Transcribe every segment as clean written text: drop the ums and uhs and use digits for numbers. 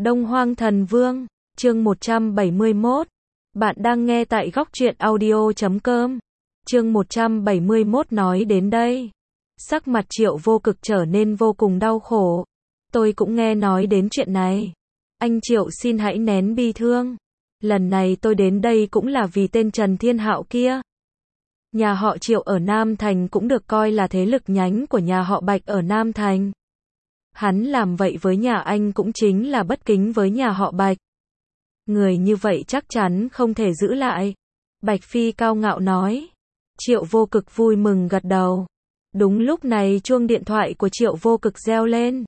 Đông Hoang Thần Vương, chương 171. Bạn đang nghe tại góc truyện audio.com. Chương 171 nói đến đây. Sắc mặt Triệu Vô Cực trở nên vô cùng đau khổ. Tôi cũng nghe nói đến chuyện này. Anh Triệu xin hãy nén bi thương. Lần này tôi đến đây cũng là vì tên Trần Thiên Hạo kia. Nhà họ Triệu ở Nam Thành cũng được coi là thế lực nhánh của nhà họ Bạch ở Nam Thành. Hắn làm vậy với nhà anh cũng chính là bất kính với nhà họ Bạch. Người như vậy chắc chắn không thể giữ lại. Bạch Phi cao ngạo nói. Triệu Vô Cực vui mừng gật đầu. Đúng lúc này chuông điện thoại của Triệu Vô Cực reo lên.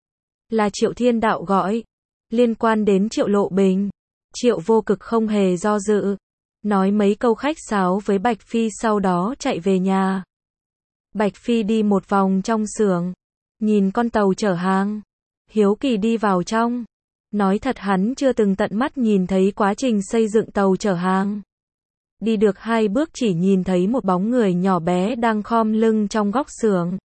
Là Triệu Thiên Đạo gọi. Liên quan đến Triệu Lộ Bình. Triệu Vô Cực không hề do dự. Nói mấy câu khách sáo với Bạch Phi sau đó chạy về nhà. Bạch Phi đi một vòng trong xưởng. Nhìn con tàu chở hàng. Hiếu kỳ đi vào trong. Nói thật hắn chưa từng tận mắt nhìn thấy quá trình xây dựng tàu chở hàng. Đi được 2 bước chỉ nhìn thấy một bóng người nhỏ bé đang khom lưng trong góc xưởng.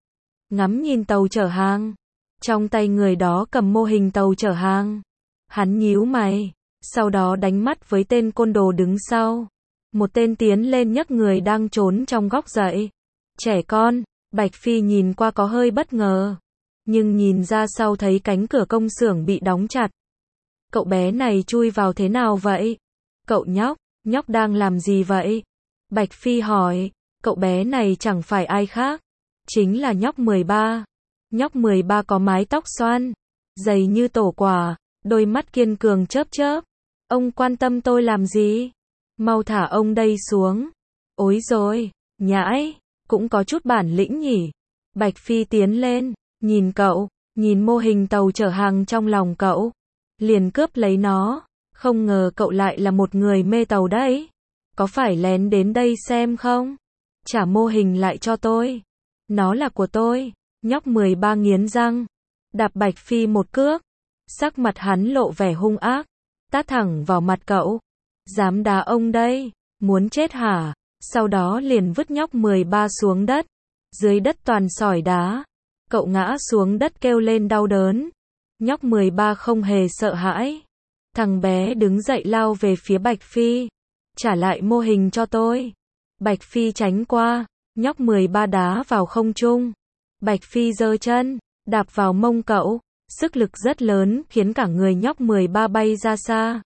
Ngắm nhìn tàu chở hàng. Trong tay người đó cầm mô hình tàu chở hàng. Hắn nhíu mày. Sau đó đánh mắt với tên côn đồ đứng sau. Một tên tiến lên nhấc người đang trốn trong góc dậy. Trẻ con. Bạch Phi nhìn qua có hơi bất ngờ. Nhưng nhìn ra sau thấy cánh cửa công xưởng bị đóng chặt. Cậu bé này chui vào thế nào vậy? Cậu nhóc đang làm gì vậy? Bạch Phi hỏi. Cậu bé này chẳng phải ai khác. Chính là nhóc 13. Nhóc 13 có mái tóc xoăn. Dày như tổ quả. Đôi mắt kiên cường chớp chớp. Ông quan tâm tôi làm gì? Mau thả ông đây xuống. Ối rồi, nhãi. Cũng có chút bản lĩnh nhỉ. Bạch Phi tiến lên, nhìn cậu, nhìn mô hình tàu chở hàng trong lòng cậu. Liền cướp lấy nó. Không ngờ cậu lại là một người mê tàu đấy. Có phải lén đến đây xem không? Trả mô hình lại cho tôi. Nó là của tôi. Nhóc 13 nghiến răng. Đạp Bạch Phi một cước. Sắc mặt hắn lộ vẻ hung ác. Tát thẳng vào mặt cậu. Dám đá ông đây. Muốn chết hả? Sau đó liền vứt nhóc 13 xuống đất. Dưới đất toàn sỏi đá. Cậu ngã xuống đất kêu lên đau đớn. Nhóc 13 không hề sợ hãi. Thằng bé đứng dậy lao về phía Bạch Phi. Trả lại mô hình cho tôi. Bạch Phi tránh qua. Nhóc 13 đá vào không trung. Bạch Phi giơ chân. Đạp vào mông cậu. Sức lực rất lớn khiến cả người nhóc 13 bay ra xa.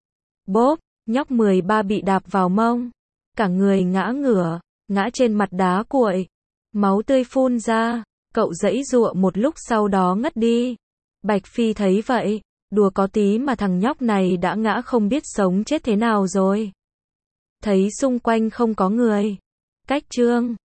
Bốp. Nhóc 13 bị đạp vào mông. Cả người ngã ngửa, ngã trên mặt đá cuội. Máu tươi phun ra, cậu giãy giụa một lúc sau đó ngất đi. Bạch Phi thấy vậy, đùa có tí mà thằng nhóc này đã ngã không biết sống chết thế nào rồi. Thấy xung quanh không có người. Cách chương